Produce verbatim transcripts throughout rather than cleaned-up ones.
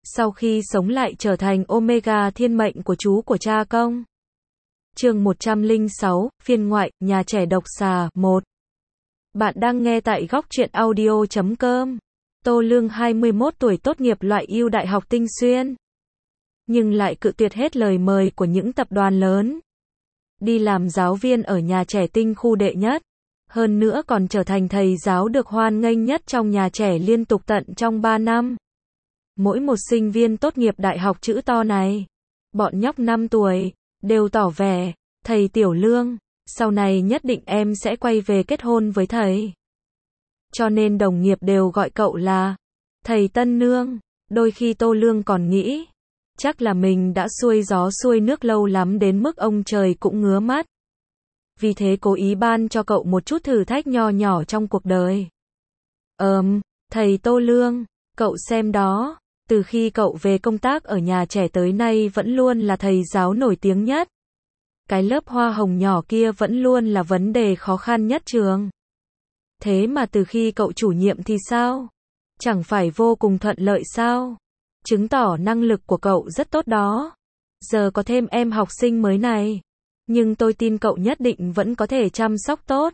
sau khi sống lại trở thành Omega thiên mệnh của chú của cha công. Chương một trăm lẻ sáu, phiên ngoại, nhà trẻ độc xà, một. Bạn đang nghe tại góc truyện audio chấm com. Tô Lương hai mươi mốt tuổi tốt nghiệp loại ưu đại học Tinh Xuyên. Nhưng lại cự tuyệt hết lời mời của những tập đoàn lớn. Đi làm giáo viên ở nhà trẻ Tinh khu đệ nhất. Hơn nữa còn trở thành thầy giáo được hoan nghênh nhất trong nhà trẻ liên tục tận trong ba năm. Mỗi một sinh viên tốt nghiệp đại học chữ to này, bọn nhóc năm tuổi, đều tỏ vẻ, thầy Tiểu Lương, sau này nhất định em sẽ quay về kết hôn với thầy. Cho nên đồng nghiệp đều gọi cậu là thầy Tân Nương. Đôi khi Tô Lương còn nghĩ, chắc là mình đã xuôi gió xuôi nước lâu lắm đến mức ông trời cũng ngứa mắt. Vì thế cố ý ban cho cậu một chút thử thách nho nhỏ trong cuộc đời. Ờm, thầy Tô Lương, cậu xem đó, từ khi cậu về công tác ở nhà trẻ tới nay vẫn luôn là thầy giáo nổi tiếng nhất. Cái lớp hoa hồng nhỏ kia vẫn luôn là vấn đề khó khăn nhất trường. Thế mà từ khi cậu chủ nhiệm thì sao? Chẳng phải vô cùng thuận lợi sao? Chứng tỏ năng lực của cậu rất tốt đó. Giờ có thêm em học sinh mới này. Nhưng tôi tin cậu nhất định vẫn có thể chăm sóc tốt.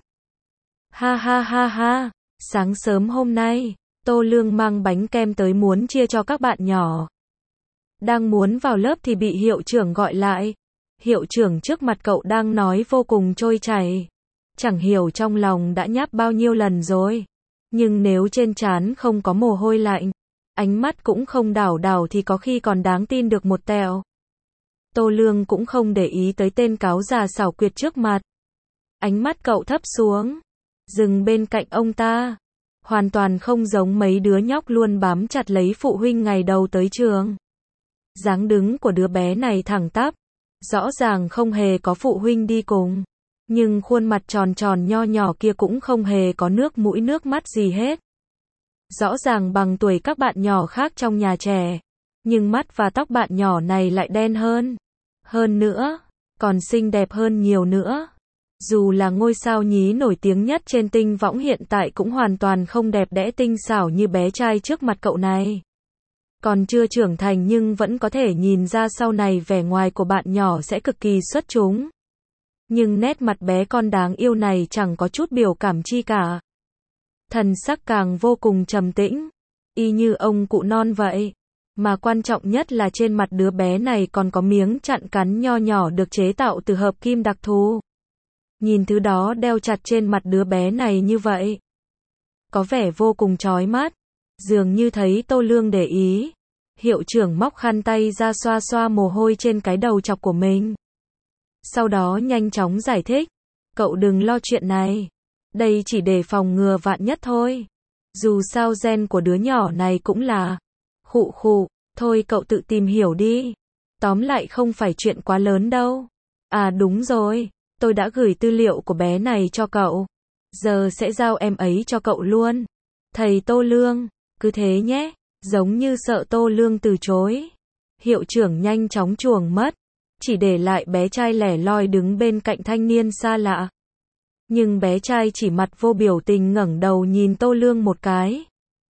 Ha ha ha ha, sáng sớm hôm nay, Tô Lương mang bánh kem tới muốn chia cho các bạn nhỏ. Đang muốn vào lớp thì bị hiệu trưởng gọi lại. Hiệu trưởng trước mặt cậu đang nói vô cùng trôi chảy. Chẳng hiểu trong lòng đã nháp bao nhiêu lần rồi. Nhưng nếu trên trán không có mồ hôi lạnh, ánh mắt cũng không đảo đảo thì có khi còn đáng tin được một tẹo. Tô Lương cũng không để ý tới tên cáo già xảo quyệt trước mặt. Ánh mắt cậu thấp xuống, dừng bên cạnh ông ta. Hoàn toàn không giống mấy đứa nhóc luôn bám chặt lấy phụ huynh ngày đầu tới trường. Dáng đứng của đứa bé này thẳng tắp, rõ ràng không hề có phụ huynh đi cùng. Nhưng khuôn mặt tròn tròn nho nhỏ kia cũng không hề có nước mũi nước mắt gì hết. Rõ ràng bằng tuổi các bạn nhỏ khác trong nhà trẻ. Nhưng mắt và tóc bạn nhỏ này lại đen hơn. Hơn nữa, còn xinh đẹp hơn nhiều nữa. Dù là ngôi sao nhí nổi tiếng nhất trên tinh võng hiện tại cũng hoàn toàn không đẹp đẽ tinh xảo như bé trai trước mặt cậu này. Còn chưa trưởng thành nhưng vẫn có thể nhìn ra sau này vẻ ngoài của bạn nhỏ sẽ cực kỳ xuất chúng. Nhưng nét mặt bé con đáng yêu này chẳng có chút biểu cảm chi cả. Thần sắc càng vô cùng trầm tĩnh, y như ông cụ non vậy. Mà quan trọng nhất là trên mặt đứa bé này còn có miếng chặn cắn nho nhỏ được chế tạo từ hợp kim đặc thù. Nhìn thứ đó đeo chặt trên mặt đứa bé này như vậy, có vẻ vô cùng chói mắt. Dường như thấy Tô Lương để ý, hiệu trưởng móc khăn tay ra xoa xoa mồ hôi trên cái đầu chọc của mình. Sau đó nhanh chóng giải thích, cậu đừng lo chuyện này. Đây chỉ để phòng ngừa vạn nhất thôi. Dù sao gen của đứa nhỏ này cũng là... Khụ khụ, thôi cậu tự tìm hiểu đi. Tóm lại không phải chuyện quá lớn đâu. À đúng rồi, tôi đã gửi tư liệu của bé này cho cậu. Giờ sẽ giao em ấy cho cậu luôn. Thầy Tô Lương, cứ thế nhé. Giống như sợ Tô Lương từ chối. Hiệu trưởng nhanh chóng chuồng mất. Chỉ để lại bé trai lẻ loi đứng bên cạnh thanh niên xa lạ. Nhưng bé trai chỉ mặt vô biểu tình ngẩng đầu nhìn Tô Lương một cái.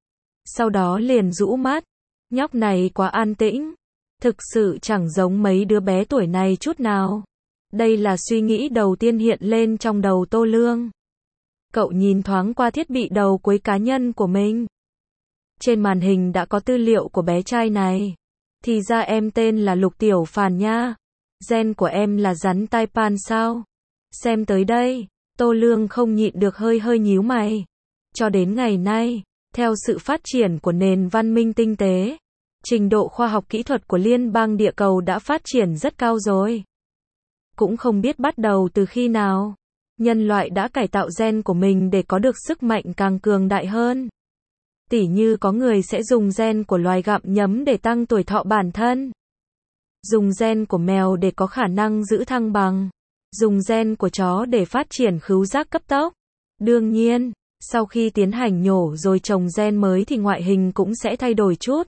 Sau đó liền rũ mắt. Nhóc này quá an tĩnh. Thực sự chẳng giống mấy đứa bé tuổi này chút nào. Đây là suy nghĩ đầu tiên hiện lên trong đầu Tô Lương. Cậu nhìn thoáng qua thiết bị đầu cuối cá nhân của mình. Trên màn hình đã có tư liệu của bé trai này. Thì ra em tên là Lục Tiểu Phàn nha. Gen của em là rắn tai pan sao? Xem tới đây, Tô Lương không nhịn được hơi hơi nhíu mày. Cho đến ngày nay, theo sự phát triển của nền văn minh tinh tế, trình độ khoa học kỹ thuật của liên bang địa cầu đã phát triển rất cao rồi. Cũng không biết bắt đầu từ khi nào, nhân loại đã cải tạo gen của mình để có được sức mạnh càng cường đại hơn. Tỉ như có người sẽ dùng gen của loài gặm nhấm để tăng tuổi thọ bản thân. Dùng gen của mèo để có khả năng giữ thăng bằng. Dùng gen của chó để phát triển khứu giác cấp tốc. Đương nhiên, sau khi tiến hành nhổ rồi trồng gen mới thì ngoại hình cũng sẽ thay đổi chút.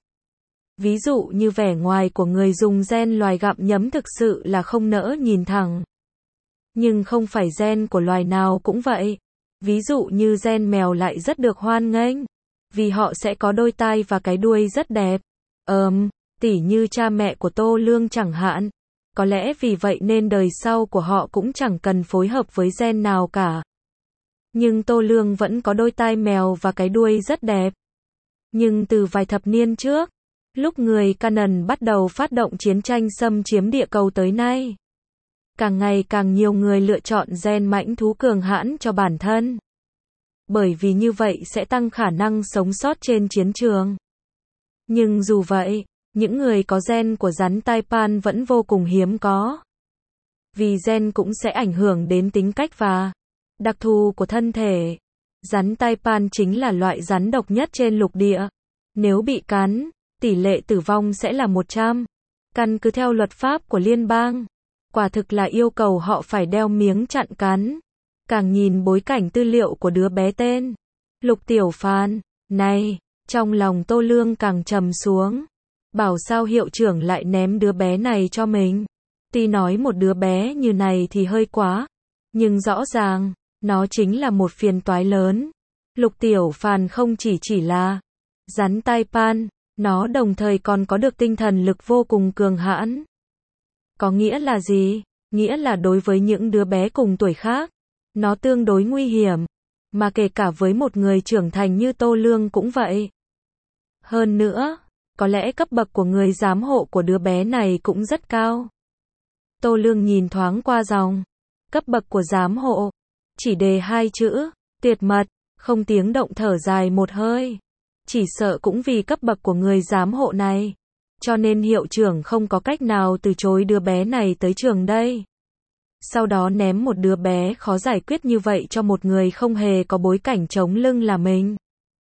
Ví dụ như vẻ ngoài của người dùng gen loài gặm nhấm thực sự là không nỡ nhìn thẳng. Nhưng không phải gen của loài nào cũng vậy. Ví dụ như gen mèo lại rất được hoan nghênh. Vì họ sẽ có đôi tai và cái đuôi rất đẹp. Ờm, Tỉ như cha mẹ của Tô Lương chẳng hạn. Có lẽ vì vậy nên đời sau của họ cũng chẳng cần phối hợp với gen nào cả. Nhưng Tô Lương vẫn có đôi tai mèo và cái đuôi rất đẹp. Nhưng từ vài thập niên trước, lúc người Canaan bắt đầu phát động chiến tranh xâm chiếm địa cầu tới nay, càng ngày càng nhiều người lựa chọn gen mãnh thú cường hãn cho bản thân. Bởi vì như vậy sẽ tăng khả năng sống sót trên chiến trường. Nhưng dù vậy, những người có gen của rắn Taipan vẫn vô cùng hiếm có. Vì gen cũng sẽ ảnh hưởng đến tính cách và đặc thù của thân thể. Rắn Taipan chính là loại rắn độc nhất trên lục địa. Nếu bị cắn, tỷ lệ tử vong sẽ là một trăm. Căn cứ theo luật pháp của liên bang, quả thực là yêu cầu họ phải đeo miếng chặn cắn. Càng nhìn bối cảnh tư liệu của đứa bé tên Lục Tiểu Phàn này, trong lòng Tô Lương càng trầm xuống. Bảo sao hiệu trưởng lại ném đứa bé này cho mình. Tuy nói một đứa bé như này thì hơi quá, nhưng rõ ràng, nó chính là một phiền toái lớn. Lục Tiểu Phàn không chỉ chỉ là rắn Taipan, nó đồng thời còn có được tinh thần lực vô cùng cường hãn. Có nghĩa là gì? Nghĩa là đối với những đứa bé cùng tuổi khác, nó tương đối nguy hiểm, mà kể cả với một người trưởng thành như Tô Lương cũng vậy. Hơn nữa, có lẽ cấp bậc của người giám hộ của đứa bé này cũng rất cao. Tô Lương nhìn thoáng qua dòng cấp bậc của giám hộ, chỉ đề hai chữ, tuyệt mật, không tiếng động thở dài một hơi. Chỉ sợ cũng vì cấp bậc của người giám hộ này, cho nên hiệu trưởng không có cách nào từ chối đứa bé này tới trường đây. Sau đó ném một đứa bé khó giải quyết như vậy cho một người không hề có bối cảnh chống lưng là mình.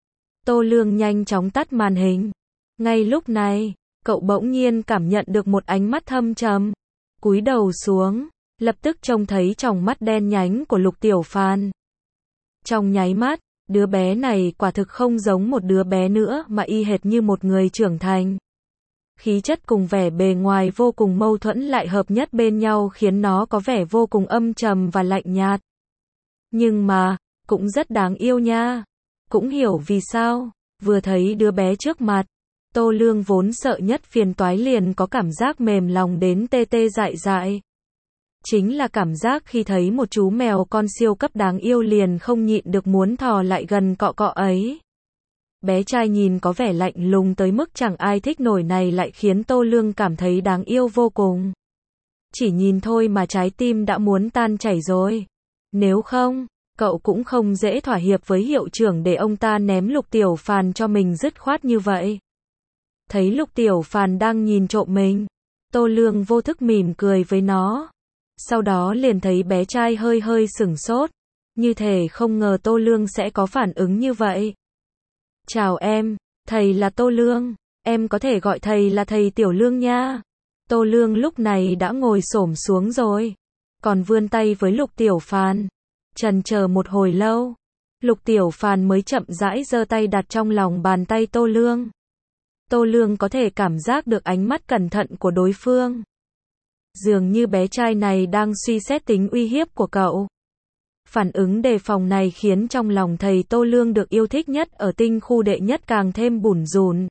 Tô Lương nhanh chóng tắt màn hình. Ngay lúc này, cậu bỗng nhiên cảm nhận được một ánh mắt thâm trầm. Cúi đầu xuống, lập tức trông thấy tròng mắt đen nhánh của Lục Tiểu Phàn. Trong nháy mắt, đứa bé này quả thực không giống một đứa bé nữa mà y hệt như một người trưởng thành. Khí chất cùng vẻ bề ngoài vô cùng mâu thuẫn lại hợp nhất bên nhau khiến nó có vẻ vô cùng âm trầm và lạnh nhạt. Nhưng mà, cũng rất đáng yêu nha. Cũng hiểu vì sao, vừa thấy đứa bé trước mặt, Tô Lương vốn sợ nhất phiền toái liền có cảm giác mềm lòng đến tê tê dại dại. Chính là cảm giác khi thấy một chú mèo con siêu cấp đáng yêu liền không nhịn được muốn thò lại gần cọ cọ ấy. Bé trai nhìn có vẻ lạnh lùng tới mức chẳng ai thích nổi này lại khiến Tô Lương cảm thấy đáng yêu vô cùng. Chỉ nhìn thôi mà trái tim đã muốn tan chảy rồi. Nếu không, cậu cũng không dễ thỏa hiệp với hiệu trưởng để ông ta ném Lục Tiểu Phàn cho mình dứt khoát như vậy. Thấy Lục Tiểu Phàn đang nhìn trộm mình, Tô Lương vô thức mỉm cười với nó. Sau đó liền thấy bé trai hơi hơi sửng sốt, như thể không ngờ Tô Lương sẽ có phản ứng như vậy. Chào em, thầy là Tô Lương, em có thể gọi thầy là thầy Tiểu Lương nha. Tô Lương lúc này đã ngồi xổm xuống rồi, còn vươn tay với Lục Tiểu Phàn. Chần chờ một hồi lâu, Lục Tiểu Phàn mới chậm rãi giơ tay đặt trong lòng bàn tay Tô Lương. Tô Lương có thể cảm giác được ánh mắt cẩn thận của đối phương. Dường như bé trai này đang suy xét tính uy hiếp của cậu. Phản ứng đề phòng này khiến trong lòng thầy Tô Lương được yêu thích nhất ở tinh khu đệ nhất càng thêm bủn rủn.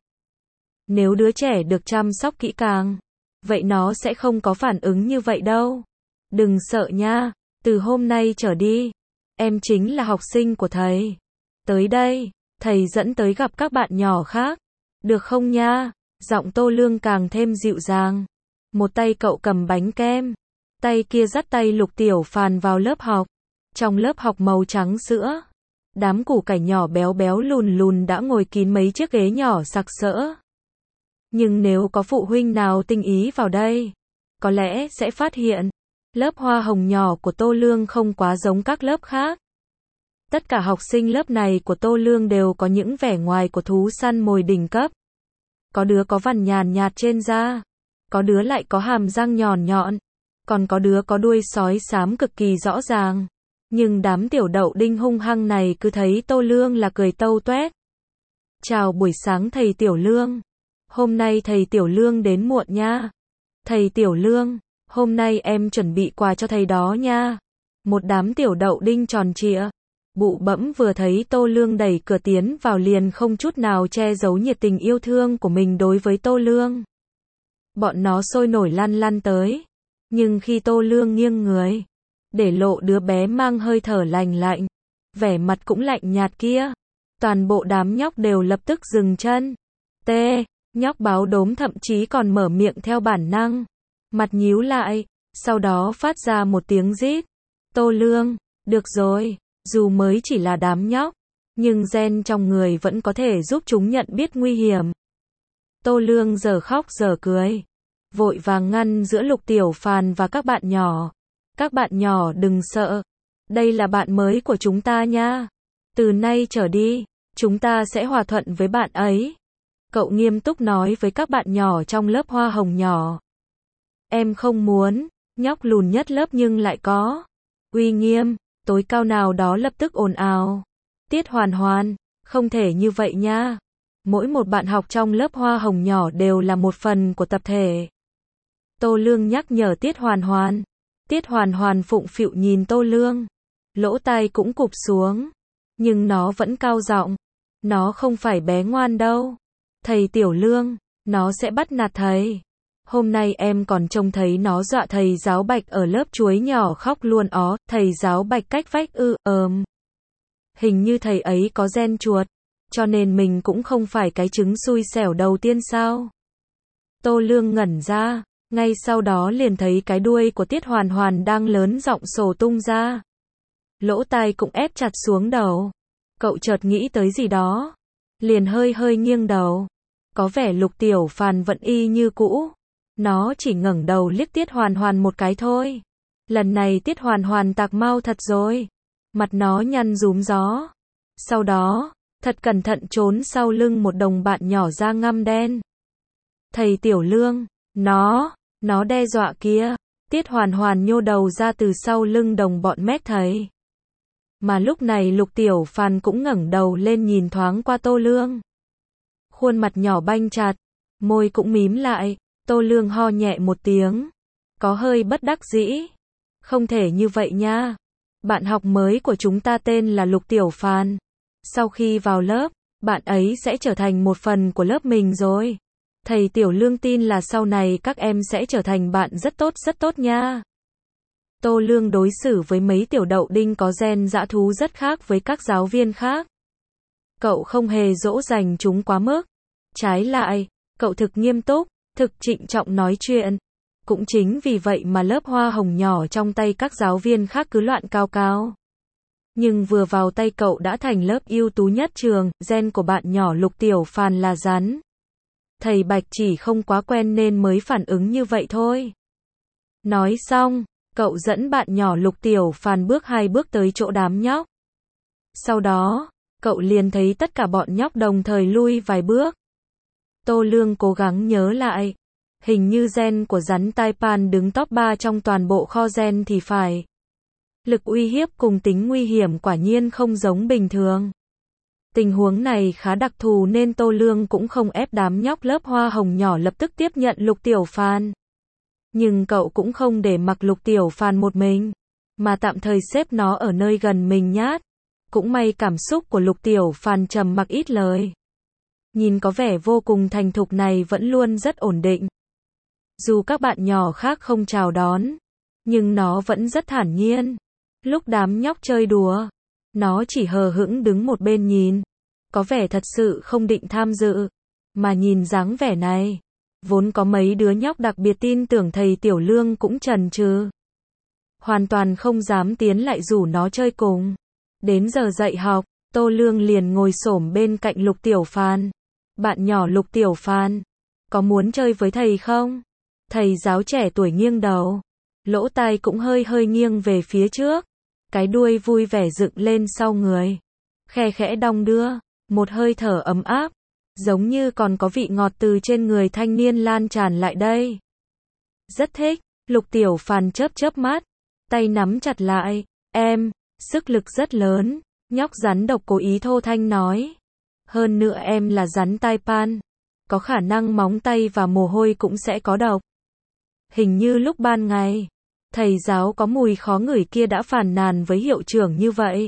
Nếu đứa trẻ được chăm sóc kỹ càng, vậy nó sẽ không có phản ứng như vậy đâu. Đừng sợ nha, từ hôm nay trở đi, em chính là học sinh của thầy. Tới đây, thầy dẫn tới gặp các bạn nhỏ khác. Được không nha? Giọng Tô Lương càng thêm dịu dàng. Một tay cậu cầm bánh kem, tay kia dắt tay Lục Tiểu Phàn vào lớp học. Trong lớp học màu trắng sữa, đám củ cải nhỏ béo béo lùn lùn đã ngồi kín mấy chiếc ghế nhỏ sặc sỡ. Nhưng nếu có phụ huynh nào tinh ý vào đây, có lẽ sẽ phát hiện, lớp hoa hồng nhỏ của Tô Lương không quá giống các lớp khác. Tất cả học sinh lớp này của Tô Lương đều có những vẻ ngoài của thú săn mồi đỉnh cấp. Có đứa có vằn nhàn nhạt trên da, có đứa lại có hàm răng nhọn nhọn, còn có đứa có đuôi sói xám cực kỳ rõ ràng. Nhưng đám tiểu đậu đinh hung hăng này cứ thấy Tô Lương là cười tâu toét. Chào buổi sáng thầy Tiểu Lương. Hôm nay thầy Tiểu Lương đến muộn nha. Thầy Tiểu Lương, hôm nay em chuẩn bị quà cho thầy đó nha. Một đám tiểu đậu đinh tròn trịa, bụ bẫm vừa thấy Tô Lương đẩy cửa tiến vào liền không chút nào che giấu nhiệt tình yêu thương của mình đối với Tô Lương. Bọn nó sôi nổi lăn lăn tới. Nhưng khi Tô Lương nghiêng người, để lộ đứa bé mang hơi thở lành lạnh, vẻ mặt cũng lạnh nhạt kia, toàn bộ đám nhóc đều lập tức dừng chân. T, nhóc báo đốm thậm chí còn mở miệng theo bản năng, mặt nhíu lại, sau đó phát ra một tiếng rít. Tô Lương, được rồi, dù mới chỉ là đám nhóc, nhưng gen trong người vẫn có thể giúp chúng nhận biết nguy hiểm. Tô Lương giờ khóc giờ cười, vội vàng ngăn giữa Lục Tiểu Phàn và các bạn nhỏ. Các bạn nhỏ đừng sợ, đây là bạn mới của chúng ta nha. Từ nay trở đi, chúng ta sẽ hòa thuận với bạn ấy. Cậu nghiêm túc nói với các bạn nhỏ trong lớp hoa hồng nhỏ. Em không muốn, nhóc lùn nhất lớp nhưng lại có uy nghiêm, tối cao nào đó lập tức ồn ào. Tiết Hoàn Hoàn, không thể như vậy nha. Mỗi một bạn học trong lớp hoa hồng nhỏ đều là một phần của tập thể. Tô Lương nhắc nhở Tiết Hoàn Hoàn. Tiết Hoàn Hoàn phụng phịu nhìn Tô Lương, lỗ tai cũng cụp xuống, nhưng nó vẫn cao giọng. Nó không phải bé ngoan đâu. Thầy Tiểu Lương, nó sẽ bắt nạt thầy. Hôm nay em còn trông thấy nó dọa thầy giáo Bạch ở lớp chuối nhỏ khóc luôn ó. Thầy giáo Bạch cách vách ư, ờm. Hình như thầy ấy có gen chuột, cho nên mình cũng không phải cái trứng xui xẻo đầu tiên sao. Tô Lương ngẩn ra, ngay sau đó liền thấy cái đuôi của Tiết Hoàn Hoàn đang lớn giọng sổ tung ra. Lỗ tai cũng ép chặt xuống đầu. Cậu chợt nghĩ tới gì đó, liền hơi hơi nghiêng đầu. Có vẻ Lục Tiểu Phàn vẫn y như cũ. Nó chỉ ngẩng đầu liếc Tiết Hoàn Hoàn một cái thôi. Lần này Tiết Hoàn Hoàn tạc mau thật rồi. Mặt nó nhăn rúm gió. Sau đó, thật cẩn thận trốn sau lưng một đồng bạn nhỏ da ngăm đen. Thầy Tiểu Lương, nó, nó đe dọa kia. Tiết Hoàn Hoàn nhô đầu ra từ sau lưng đồng bọn mét thầy. Mà lúc này Lục Tiểu Phàn cũng ngẩng đầu lên nhìn thoáng qua Tô Lương. Khuôn mặt nhỏ banh chặt, môi cũng mím lại. Tô Lương ho nhẹ một tiếng, có hơi bất đắc dĩ. Không thể như vậy nha. Bạn học mới của chúng ta tên là Lục Tiểu Phàn. Sau khi vào lớp, bạn ấy sẽ trở thành một phần của lớp mình rồi. Thầy Tiểu Lương tin là sau này các em sẽ trở thành bạn rất tốt rất tốt nha. Tô Lương đối xử với mấy tiểu đậu đinh có gen dã thú rất khác với các giáo viên khác. Cậu không hề dỗ dành chúng quá mức. Trái lại, cậu thực nghiêm túc, thực trịnh trọng nói chuyện. Cũng chính vì vậy mà lớp hoa hồng nhỏ trong tay các giáo viên khác cứ loạn cao cao. Nhưng vừa vào tay cậu đã thành lớp ưu tú nhất trường. Gen của bạn nhỏ Lục Tiểu Phàn là rắn. Thầy Bạch chỉ không quá quen nên mới phản ứng như vậy thôi. Nói xong, cậu dẫn bạn nhỏ Lục Tiểu Phàn bước hai bước tới chỗ đám nhóc. Sau đó, cậu liền thấy tất cả bọn nhóc đồng thời lui vài bước. Tô Lương cố gắng nhớ lại. Hình như gen của rắn Taipan đứng top ba trong toàn bộ kho gen thì phải. Lực uy hiếp cùng tính nguy hiểm quả nhiên không giống bình thường. Tình huống này khá đặc thù nên Tô Lương cũng không ép đám nhóc lớp hoa hồng nhỏ lập tức tiếp nhận Lục Tiểu Phàn. Nhưng cậu cũng không để mặc Lục Tiểu Phàn một mình, mà tạm thời xếp nó ở nơi gần mình nhát. Cũng may cảm xúc của Lục Tiểu Phàn trầm mặc ít lời. Nhìn có vẻ vô cùng thành thục này vẫn luôn rất ổn định. Dù các bạn nhỏ khác không chào đón, nhưng nó vẫn rất thản nhiên. Lúc đám nhóc chơi đùa, nó chỉ hờ hững đứng một bên nhìn. Có vẻ thật sự không định tham dự. Mà nhìn dáng vẻ này, vốn có mấy đứa nhóc đặc biệt tin tưởng thầy Tiểu Lương cũng chần chừ. Hoàn toàn không dám tiến lại rủ nó chơi cùng. Đến giờ dạy học, Tô Lương liền ngồi xổm bên cạnh Lục Tiểu Phàn. Bạn nhỏ Lục Tiểu Phàn, có muốn chơi với thầy không? Thầy giáo trẻ tuổi nghiêng đầu, lỗ tai cũng hơi hơi nghiêng về phía trước. Cái đuôi vui vẻ dựng lên sau người, khe khẽ đong đưa, một hơi thở ấm áp, giống như còn có vị ngọt từ trên người thanh niên lan tràn lại đây. Rất thích. Lục Tiểu Phàn chớp chớp mắt, tay nắm chặt lại. Em, sức lực rất lớn. Nhóc rắn độc cố ý thô thanh nói. Hơn nữa em là rắn Taipan, có khả năng móng tay và mồ hôi cũng sẽ có độc. Hình như lúc ban ngày, thầy giáo có mùi khó ngửi kia đã phàn nàn với hiệu trưởng như vậy.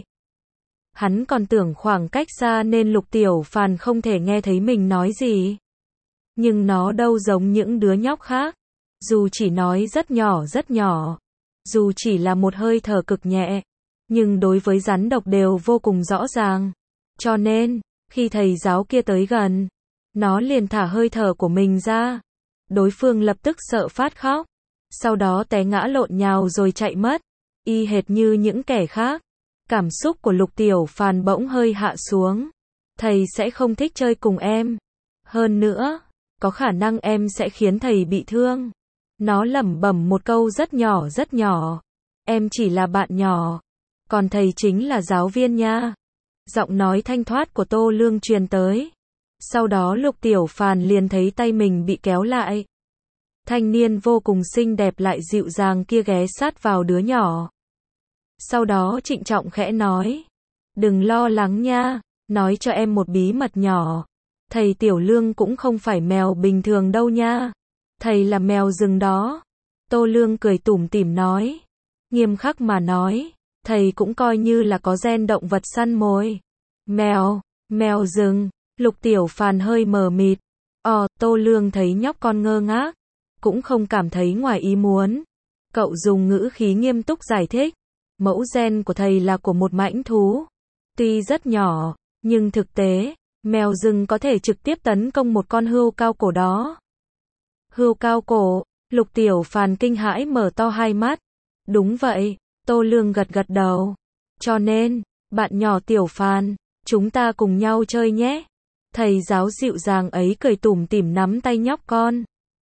Hắn còn tưởng khoảng cách xa nên Lục Tiểu Phàn không thể nghe thấy mình nói gì. Nhưng nó đâu giống những đứa nhóc khác. Dù chỉ nói rất nhỏ rất nhỏ, dù chỉ là một hơi thở cực nhẹ, nhưng đối với rắn độc đều vô cùng rõ ràng. Cho nên, khi thầy giáo kia tới gần, nó liền thả hơi thở của mình ra. Đối phương lập tức sợ phát khóc, sau đó té ngã lộn nhào rồi chạy mất, y hệt như những kẻ khác. Cảm xúc của Lục Tiểu Phàn bỗng hơi hạ xuống. Thầy sẽ không thích chơi cùng em. Hơn nữa, có khả năng em sẽ khiến thầy bị thương. Nó lẩm bẩm một câu rất nhỏ rất nhỏ. Em chỉ là bạn nhỏ, còn thầy chính là giáo viên nha. Giọng nói thanh thoát của Tô Lương truyền tới. Sau đó Lục Tiểu Phàn liền thấy tay mình bị kéo lại. Thanh niên vô cùng xinh đẹp lại dịu dàng kia ghé sát vào đứa nhỏ. Sau đó trịnh trọng khẽ nói. Đừng lo lắng nha, nói cho em một bí mật nhỏ. Thầy Tiểu Lương cũng không phải mèo bình thường đâu nha. Thầy là mèo rừng đó. Tô Lương cười tủm tỉm nói. Nghiêm khắc mà nói, thầy cũng coi như là có gen động vật săn mồi. Mèo, mèo rừng. Lục Tiểu Phàn hơi mờ mịt. Ồ, Tô Lương thấy nhóc con ngơ ngác, cũng không cảm thấy ngoài ý muốn. Cậu dùng ngữ khí nghiêm túc giải thích. Mẫu gen của thầy là của một mãnh thú. Tuy rất nhỏ, nhưng thực tế, mèo rừng có thể trực tiếp tấn công một con hươu cao cổ đó. Hươu cao cổ, Lục Tiểu Phàn kinh hãi mở to hai mắt. Đúng vậy, Tô Lương gật gật đầu. Cho nên, bạn nhỏ Tiểu Phàn, chúng ta cùng nhau chơi nhé. Thầy giáo dịu dàng ấy cười tủm tỉm nắm tay nhóc con.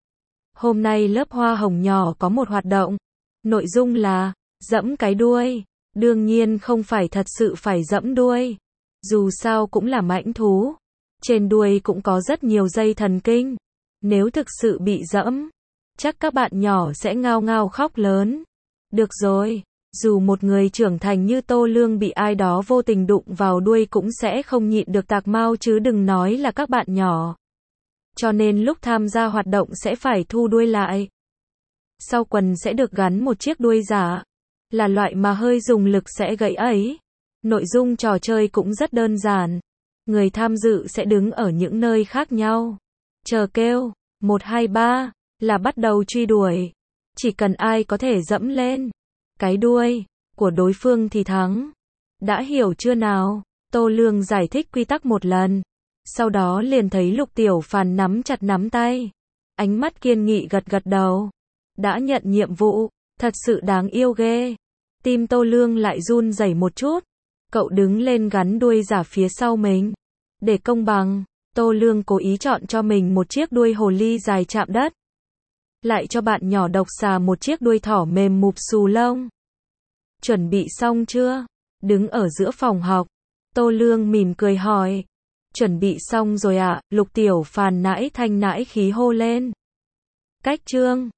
Hôm nay lớp hoa hồng nhỏ có một hoạt động. Nội dung là dẫm cái đuôi. Đương nhiên không phải thật sự phải dẫm đuôi. Dù sao cũng là mãnh thú. Trên đuôi cũng có rất nhiều dây thần kinh. Nếu thực sự bị dẫm, chắc các bạn nhỏ sẽ ngao ngao khóc lớn. Được rồi, dù một người trưởng thành như Tô Lương bị ai đó vô tình đụng vào đuôi cũng sẽ không nhịn được tạc mau chứ đừng nói là các bạn nhỏ. Cho nên lúc tham gia hoạt động sẽ phải thu đuôi lại. Sau quần sẽ được gắn một chiếc đuôi giả, là loại mà hơi dùng lực sẽ gãy ấy. Nội dung trò chơi cũng rất đơn giản. Người tham dự sẽ đứng ở những nơi khác nhau. Chờ kêu, một hai ba, là bắt đầu truy đuổi. Chỉ cần ai có thể dẫm lên cái đuôi của đối phương thì thắng. Đã hiểu chưa nào? Tô Lương giải thích quy tắc một lần. Sau đó liền thấy Lục Tiểu Phàn nắm chặt nắm tay. Ánh mắt kiên nghị gật gật đầu. Đã nhận nhiệm vụ, thật sự đáng yêu ghê. Tim Tô Lương lại run rẩy một chút. Cậu đứng lên gắn đuôi giả phía sau mình. Để công bằng, Tô Lương cố ý chọn cho mình một chiếc đuôi hồ ly dài chạm đất. Lại cho bạn nhỏ độc xà một chiếc đuôi thỏ mềm mụp xù lông. Chuẩn bị xong chưa? Đứng ở giữa phòng học, Tô Lương mỉm cười hỏi. Chuẩn bị xong rồi ạ, à? Lục Tiểu Phàn nãi thanh nãi khí hô lên. Cách chương